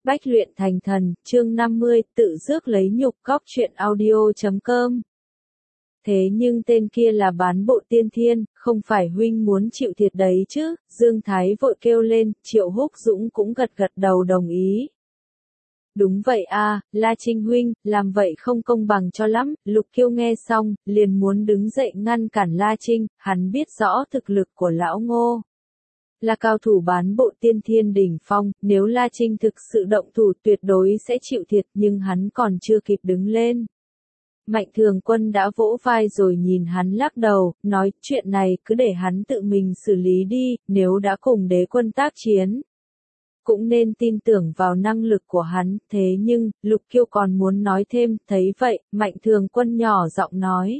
Bách luyện thành thần, chương 50, tự rước lấy nhục. Góc truyện audio.com. Thế nhưng tên kia là bán bộ tiên thiên, không phải huynh muốn chịu thiệt đấy chứ? Dương Thái vội kêu lên, Triệu Húc Dũng cũng gật gật đầu đồng ý. Đúng vậy a, La Trinh huynh, làm vậy không công bằng cho lắm. Lục Kiêu nghe xong, liền muốn đứng dậy ngăn cản La Trinh, hắn biết rõ thực lực của lão Ngô. Là cao thủ bán bộ tiên thiên đỉnh phong, nếu La Trinh thực sự động thủ tuyệt đối sẽ chịu thiệt, nhưng hắn còn chưa kịp đứng lên. Mạnh Thường Quân đã vỗ vai rồi nhìn hắn lắc đầu, nói chuyện này cứ để hắn tự mình xử lý đi, nếu đã cùng đế quân tác chiến. Cũng nên tin tưởng vào năng lực của hắn, thế nhưng, Lục Kiêu còn muốn nói thêm, thấy vậy, Mạnh Thường Quân nhỏ giọng nói.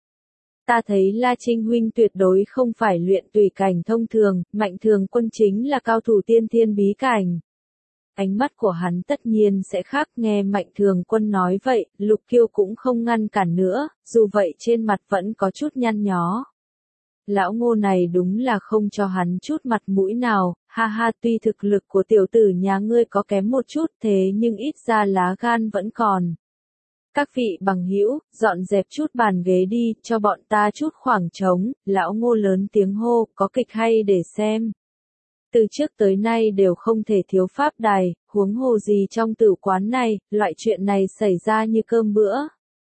Ta thấy La Trinh huynh tuyệt đối không phải luyện tùy cảnh thông thường, Mạnh Thường Quân chính là cao thủ tiên thiên bí cảnh. Ánh mắt của hắn tất nhiên sẽ khác, nghe Mạnh Thường Quân nói vậy, Lục Kiêu cũng không ngăn cản nữa, dù vậy trên mặt vẫn có chút nhăn nhó. Lão Ngô này đúng là không cho hắn chút mặt mũi nào, ha ha, tuy thực lực của tiểu tử nhà ngươi có kém một chút thế nhưng ít ra lá gan vẫn còn. Các vị bằng hữu, dọn dẹp chút bàn ghế đi, cho bọn ta chút khoảng trống. Lão Ngô lớn tiếng hô, có kịch hay để xem. Từ trước tới nay đều không thể thiếu pháp đài, huống hồ gì trong tử quán này, loại chuyện này xảy ra như cơm bữa.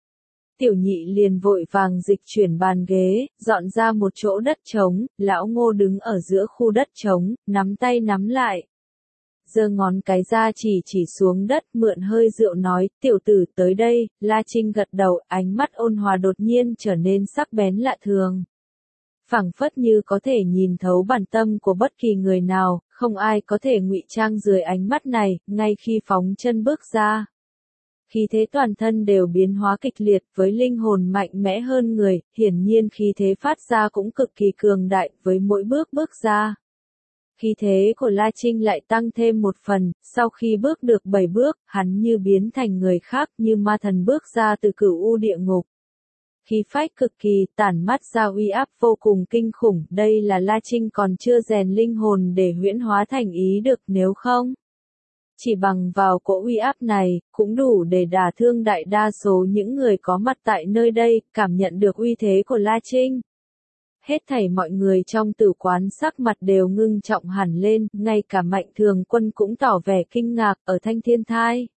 Tiểu nhị liền vội vàng dịch chuyển bàn ghế, dọn ra một chỗ đất trống, lão Ngô đứng ở giữa khu đất trống, nắm tay nắm lại. Giơ ngón cái ra chỉ xuống đất, mượn hơi rượu nói, tiểu tử tới đây. La Trinh gật đầu, ánh mắt ôn hòa đột nhiên trở nên sắc bén lạ thường. Phảng phất như có thể nhìn thấu bản tâm của bất kỳ người nào, không ai có thể ngụy trang dưới ánh mắt này, ngay khi phóng chân bước ra. Khí thế toàn thân đều biến hóa kịch liệt, với linh hồn mạnh mẽ hơn người, hiển nhiên khí thế phát ra cũng cực kỳ cường đại, với mỗi bước ra. Khí thế của La Trinh lại tăng thêm một phần, sau khi bước được 7 bước, hắn như biến thành người khác, như ma thần bước ra từ cửu u địa ngục. Khí phách cực kỳ, tản mắt ra uy áp vô cùng kinh khủng, đây là La Trinh còn chưa rèn linh hồn để huyễn hóa thành ý được, nếu không. Chỉ bằng vào cỗ uy áp này, cũng đủ để đả thương đại đa số những người có mặt tại nơi đây, cảm nhận được uy thế của La Trinh. Hết thảy mọi người trong tử quán sắc mặt đều ngưng trọng hẳn lên, ngay cả Mạnh Thường Quân cũng tỏ vẻ kinh ngạc ở Thanh Thiên Thai.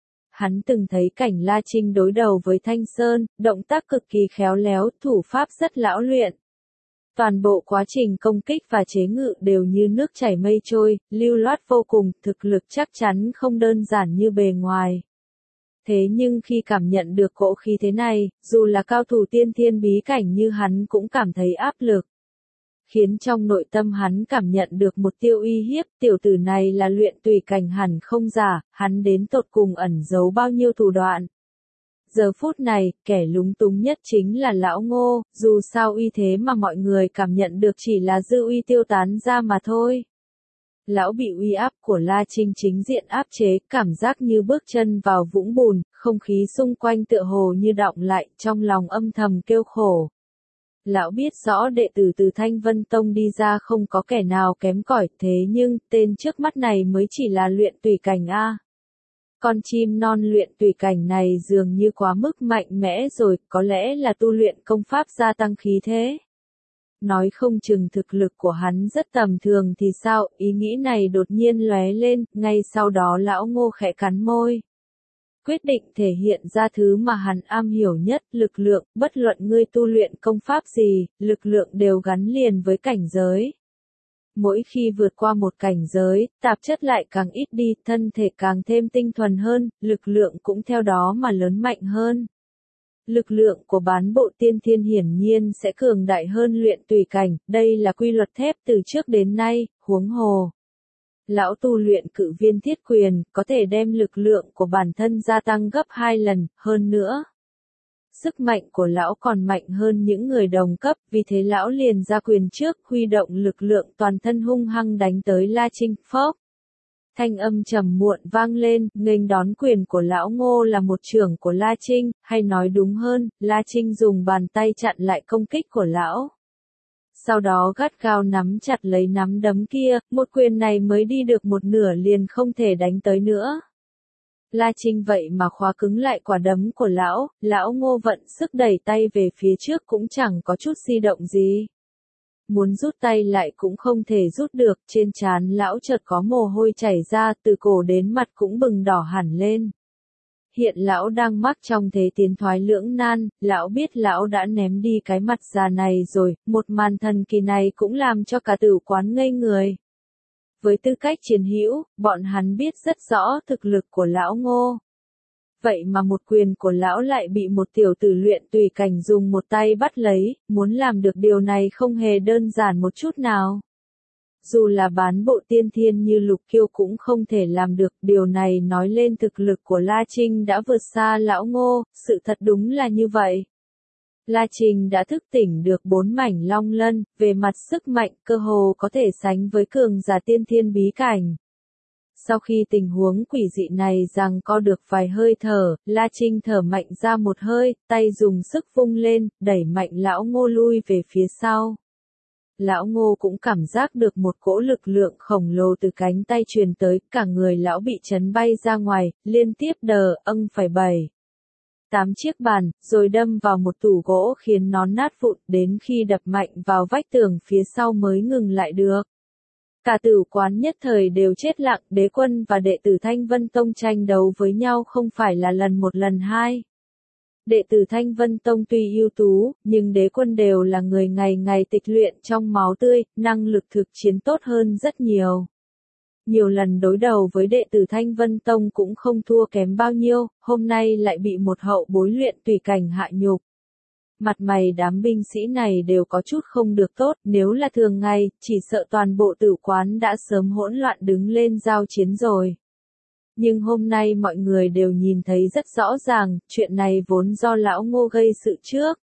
Hắn từng thấy cảnh La Trinh đối đầu với Thanh Sơn, động tác cực kỳ khéo léo, thủ pháp rất lão luyện. Toàn bộ quá trình công kích và chế ngự đều như nước chảy mây trôi, lưu loát vô cùng, thực lực chắc chắn không đơn giản như bề ngoài. Thế nhưng khi cảm nhận được cỗ khí thế này, dù là cao thủ tiên thiên bí cảnh như hắn cũng cảm thấy áp lực. Khiến trong nội tâm hắn cảm nhận được một tia uy hiếp, tiểu tử này là luyện tùy cảnh hẳn không giả, hắn đến tột cùng ẩn giấu bao nhiêu thủ đoạn. Giờ phút này, kẻ lúng túng nhất chính là lão Ngô, dù sao uy thế mà mọi người cảm nhận được chỉ là dư uy tiêu tán ra mà thôi. Lão bị uy áp của La Trinh chính diện áp chế, cảm giác như bước chân vào vũng bùn, không khí xung quanh tựa hồ như đọng lại, trong lòng âm thầm kêu khổ. Lão biết rõ đệ tử từ Thanh Vân Tông đi ra không có kẻ nào kém cỏi, thế nhưng, tên trước mắt này mới chỉ là luyện tùy cảnh a. Con chim non luyện tùy cảnh này dường như quá mức mạnh mẽ rồi, có lẽ là tu luyện công pháp gia tăng khí thế. Nói không chừng thực lực của hắn rất tầm thường thì sao, ý nghĩ này đột nhiên lóe lên, ngay sau đó lão Ngô khẽ cắn môi. Quyết định thể hiện ra thứ mà hắn am hiểu nhất, lực lượng, bất luận ngươi tu luyện công pháp gì, lực lượng đều gắn liền với cảnh giới. Mỗi khi vượt qua một cảnh giới, tạp chất lại càng ít đi, thân thể càng thêm tinh thuần hơn, lực lượng cũng theo đó mà lớn mạnh hơn. Lực lượng của bán bộ tiên thiên hiển nhiên sẽ cường đại hơn luyện tùy cảnh, đây là quy luật thép từ trước đến nay, huống hồ. Lão tu luyện cự viên thiết quyền, có thể đem lực lượng của bản thân gia tăng gấp 2 lần, hơn nữa. Sức mạnh của lão còn mạnh hơn những người đồng cấp, vì thế lão liền ra quyền trước, huy động lực lượng toàn thân hung hăng đánh tới La Trinh, phốc. Thanh âm trầm muộn vang lên, nghênh đón quyền của lão Ngô là một chưởng của La Trinh, hay nói đúng hơn, La Trinh dùng bàn tay chặn lại công kích của lão. Sau đó gắt gao nắm chặt lấy nắm đấm kia, một quyền này mới đi được một nửa liền không thể đánh tới nữa. La Trinh vậy mà khóa cứng lại quả đấm của lão Ngô vận sức đẩy tay về phía trước cũng chẳng có chút di động gì. Muốn rút tay lại cũng không thể rút được, trên trán lão chợt có mồ hôi chảy ra, từ cổ đến mặt cũng bừng đỏ hẳn lên. Hiện lão đang mắc trong thế tiến thoái lưỡng nan, lão biết lão đã ném đi cái mặt già này rồi, một màn thần kỳ này cũng làm cho cả tử quán ngây người. Với tư cách chiến hữu, bọn hắn biết rất rõ thực lực của lão Ngô. Vậy mà một quyền của lão lại bị một tiểu tử luyện tùy cảnh dùng một tay bắt lấy, muốn làm được điều này không hề đơn giản một chút nào. Dù là bán bộ tiên thiên như Lục Kiêu cũng không thể làm được, điều này nói lên thực lực của La Trinh đã vượt xa lão Ngô, sự thật đúng là như vậy. La Trinh đã thức tỉnh được 4 mảnh long lân, về mặt sức mạnh cơ hồ có thể sánh với cường giả tiên thiên bí cảnh. Sau khi tình huống quỷ dị này giằng co được vài hơi thở, La Trinh thở mạnh ra một hơi, tay dùng sức vung lên, đẩy mạnh lão Ngô lui về phía sau. Lão Ngô cũng cảm giác được một cỗ lực lượng khổng lồ từ cánh tay truyền tới, cả người lão bị chấn bay ra ngoài, liên tiếp phải 7-8 chiếc bàn, rồi đâm vào một tủ gỗ khiến nó nát vụn, đến khi đập mạnh vào vách tường phía sau mới ngừng lại được. Cả tử quán nhất thời đều chết lặng, Đế Quân và đệ tử Thanh Vân Tông tranh đấu với nhau không phải là lần một lần hai. Đệ tử Thanh Vân Tông tuy ưu tú, nhưng Đế Quân đều là người ngày ngày tịch luyện trong máu tươi, năng lực thực chiến tốt hơn rất nhiều. Nhiều lần đối đầu với đệ tử Thanh Vân Tông cũng không thua kém bao nhiêu, hôm nay lại bị một hậu bối luyện tùy cảnh hạ nhục. Mặt mày đám binh sĩ này đều có chút không được tốt, nếu là thường ngày, chỉ sợ toàn bộ tử quán đã sớm hỗn loạn đứng lên giao chiến rồi. Nhưng hôm nay mọi người đều nhìn thấy rất rõ ràng, chuyện này vốn do lão Ngô gây sự trước.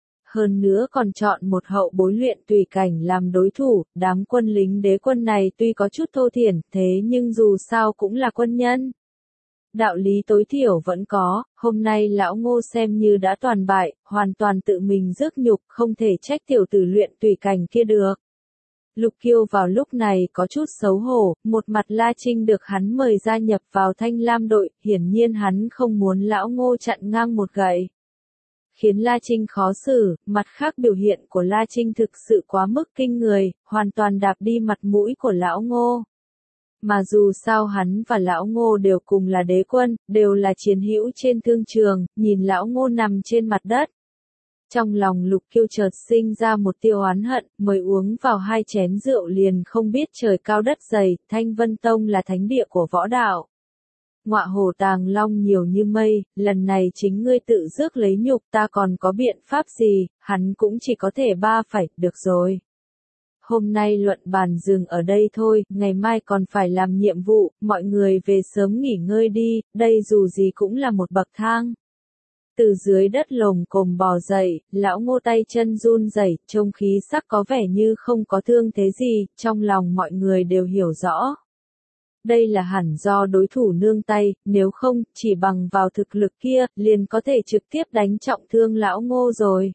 Hơn nữa còn chọn một hậu bối luyện tùy cảnh làm đối thủ, đám quân lính Đế Quân này tuy có chút thô thiển, thế nhưng dù sao cũng là quân nhân. Đạo lý tối thiểu vẫn có, hôm nay lão Ngô xem như đã toàn bại, hoàn toàn tự mình rước nhục, không thể trách tiểu tử luyện tùy cảnh kia được. Lục Kiêu vào lúc này có chút xấu hổ, một mặt La Trinh được hắn mời gia nhập vào Thanh Lam đội, hiển nhiên hắn không muốn lão Ngô chặn ngang một gậy. Khiến La Trinh khó xử, mặt khác biểu hiện của La Trinh thực sự quá mức kinh người, hoàn toàn đạp đi mặt mũi của lão Ngô. Mà dù sao hắn và lão Ngô đều cùng là Đế Quân, đều là chiến hữu trên thương trường, nhìn lão Ngô nằm trên mặt đất. Trong lòng Lục Kiêu chợt sinh ra một tiêu oán hận, mới uống vào 2 chén rượu liền không biết trời cao đất dày, Thanh Vân Tông là thánh địa của võ đạo. Ngọa hổ tàng long nhiều như mây, lần này chính ngươi tự rước lấy nhục, ta còn có biện pháp gì, hắn cũng chỉ có thể được rồi. Hôm nay luận bàn dừng ở đây thôi, ngày mai còn phải làm nhiệm vụ, mọi người về sớm nghỉ ngơi đi, đây dù gì cũng là một bậc thang. Từ dưới đất lồm cồm bò dậy, lão Ngô tay chân run rẩy, trông khí sắc có vẻ như không có thương thế gì, trong lòng mọi người đều hiểu rõ. Đây là hẳn do đối thủ nương tay, nếu không, chỉ bằng vào thực lực kia, liền có thể trực tiếp đánh trọng thương lão Ngô rồi.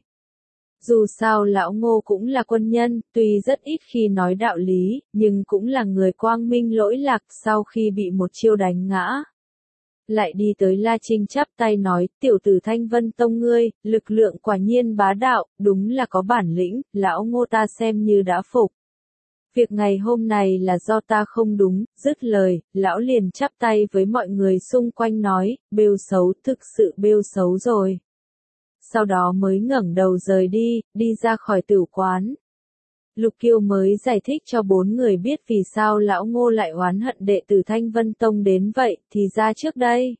Dù sao lão Ngô cũng là quân nhân, tuy rất ít khi nói đạo lý, nhưng cũng là người quang minh lỗi lạc sau khi bị một chiêu đánh ngã. Lại đi tới La Trinh chắp tay nói, tiểu tử Thanh Vân Tông ngươi, lực lượng quả nhiên bá đạo, đúng là có bản lĩnh, lão Ngô ta xem như đã phục. Việc ngày hôm này là do ta không đúng, dứt lời, lão liền chắp tay với mọi người xung quanh nói, bêu xấu, thực sự bêu xấu rồi. Sau đó mới ngẩng đầu rời đi ra khỏi tử quán. Lục Kiêu mới giải thích cho 4 người biết vì sao lão Ngô lại oán hận đệ tử Thanh Vân Tông đến vậy, thì ra trước đây.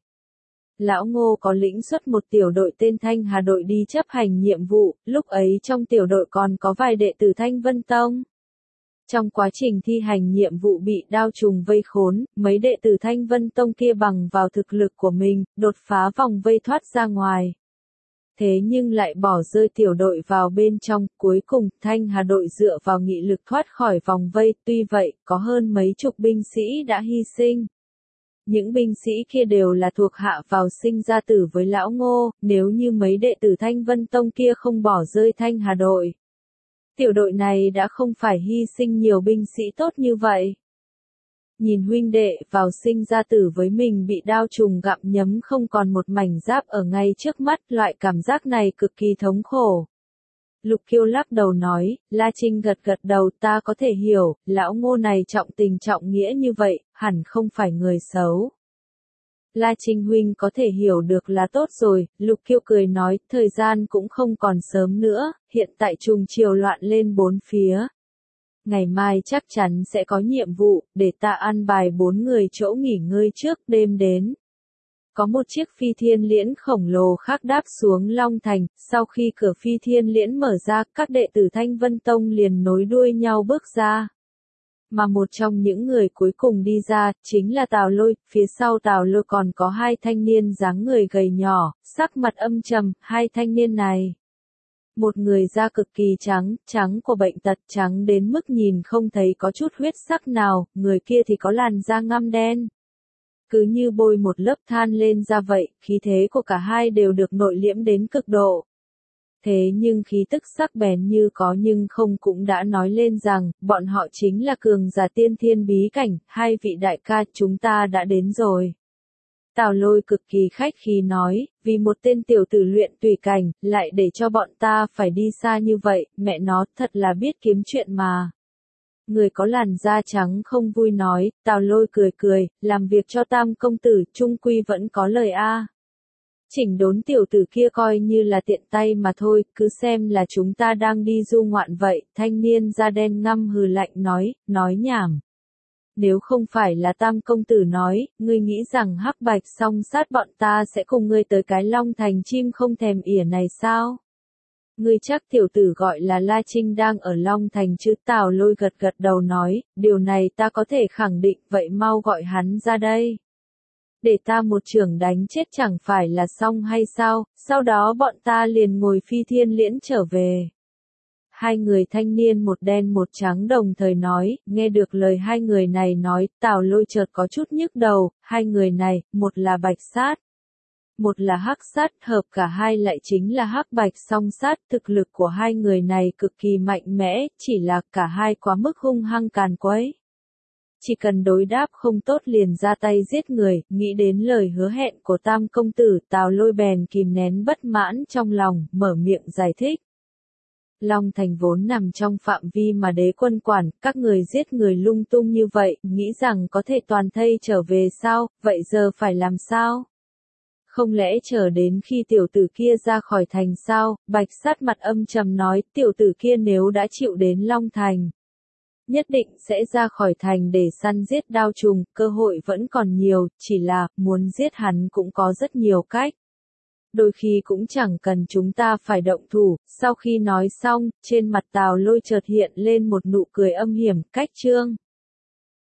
Lão Ngô có lĩnh xuất một tiểu đội tên Thanh Hà đội đi chấp hành nhiệm vụ, lúc ấy trong tiểu đội còn có vài đệ tử Thanh Vân Tông. Trong quá trình thi hành nhiệm vụ bị đao trùng vây khốn, mấy đệ tử Thanh Vân Tông kia bằng vào thực lực của mình, đột phá vòng vây thoát ra ngoài. Thế nhưng lại bỏ rơi tiểu đội vào bên trong, cuối cùng, Thanh Hà đội dựa vào nghị lực thoát khỏi vòng vây, tuy vậy, có hơn mấy chục binh sĩ đã hy sinh. Những binh sĩ kia đều là thuộc hạ vào sinh ra tử với lão Ngô, nếu như mấy đệ tử Thanh Vân Tông kia không bỏ rơi Thanh Hà đội. Tiểu đội này đã không phải hy sinh nhiều binh sĩ tốt như vậy. Nhìn huynh đệ vào sinh ra tử với mình bị đao trùng gặm nhấm không còn một mảnh giáp ở ngay trước mắt, loại cảm giác này cực kỳ thống khổ. Lục Kiêu lắc đầu nói, La Trinh gật gật đầu, ta có thể hiểu, lão Ngô này trọng tình trọng nghĩa như vậy, hẳn không phải người xấu. La Trinh huynh có thể hiểu được là tốt rồi, Lục Kiêu cười nói, thời gian cũng không còn sớm nữa, hiện tại trùng chiều loạn lên bốn phía. Ngày mai chắc chắn sẽ có nhiệm vụ, để ta an bài 4 người chỗ nghỉ ngơi trước đêm đến. Có một chiếc phi thiên liễn khổng lồ khác đáp xuống Long Thành, sau khi cửa phi thiên liễn mở ra, các đệ tử Thanh Vân Tông liền nối đuôi nhau bước ra. Mà một trong những người cuối cùng đi ra, chính là Tào Lôi, phía sau Tào Lôi còn có hai thanh niên dáng người gầy nhỏ, sắc mặt âm trầm, hai thanh niên này. Một người da cực kỳ trắng, trắng của bệnh tật, trắng đến mức nhìn không thấy có chút huyết sắc nào, người kia thì có làn da ngăm đen. Cứ như bôi một lớp than lên da vậy, khí thế của cả hai đều được nội liễm đến cực độ. Thế nhưng khí tức sắc bén như có nhưng không cũng đã nói lên rằng, bọn họ chính là cường giả tiên thiên bí cảnh, hai vị đại ca chúng ta đã đến rồi. Tào Lôi cực kỳ khách khí nói, vì một tên tiểu tử luyện tùy cảnh, lại để cho bọn ta phải đi xa như vậy, mẹ nó thật là biết kiếm chuyện mà. Người có làn da trắng không vui nói, Tào Lôi cười cười, làm việc cho Tam công tử, trung quy vẫn có lời a. Chỉnh đốn tiểu tử kia coi như là tiện tay mà thôi, cứ xem là chúng ta đang đi du ngoạn vậy, thanh niên da đen ngăm hừ lạnh nói nhảm. Nếu không phải là Tam công tử nói, ngươi nghĩ rằng Hắc Bạch song sát bọn ta sẽ cùng ngươi tới cái Long Thành chim không thèm ỉa này sao? Ngươi chắc tiểu tử gọi là La Trinh đang ở Long Thành chứ? Tào Lôi gật gật đầu nói, điều này ta có thể khẳng định, vậy mau gọi hắn ra đây. Để ta một chưởng đánh chết chẳng phải là xong hay sao, sau đó bọn ta liền ngồi phi thiên liễn trở về. Hai người thanh niên một đen một trắng đồng thời nói, nghe được lời hai người này nói, Tào Lôi chợt có chút nhức đầu, hai người này, một là Bạch Sát, một là Hắc Sát, hợp cả hai lại chính là Hắc Bạch song sát, thực lực của hai người này cực kỳ mạnh mẽ, chỉ là cả hai quá mức hung hăng càn quấy. Chỉ cần đối đáp không tốt liền ra tay giết người, nghĩ đến lời hứa hẹn của Tam công tử, Tào Lôi bèn kìm nén bất mãn trong lòng, mở miệng giải thích. Long Thành vốn nằm trong phạm vi mà đế quân quản, các người giết người lung tung như vậy, nghĩ rằng có thể toàn thây trở về sao, vậy giờ phải làm sao? Không lẽ chờ đến khi tiểu tử kia ra khỏi thành sao? Bạch Sát mặt âm trầm nói, tiểu tử kia nếu đã chịu đến Long Thành, nhất định sẽ ra khỏi thành để săn giết đao trùng, cơ hội vẫn còn nhiều, chỉ là, muốn giết hắn cũng có rất nhiều cách. Đôi khi cũng chẳng cần chúng ta phải động thủ, sau khi nói xong, trên mặt Tào Lôi chợt hiện lên một nụ cười âm hiểm, cách trương.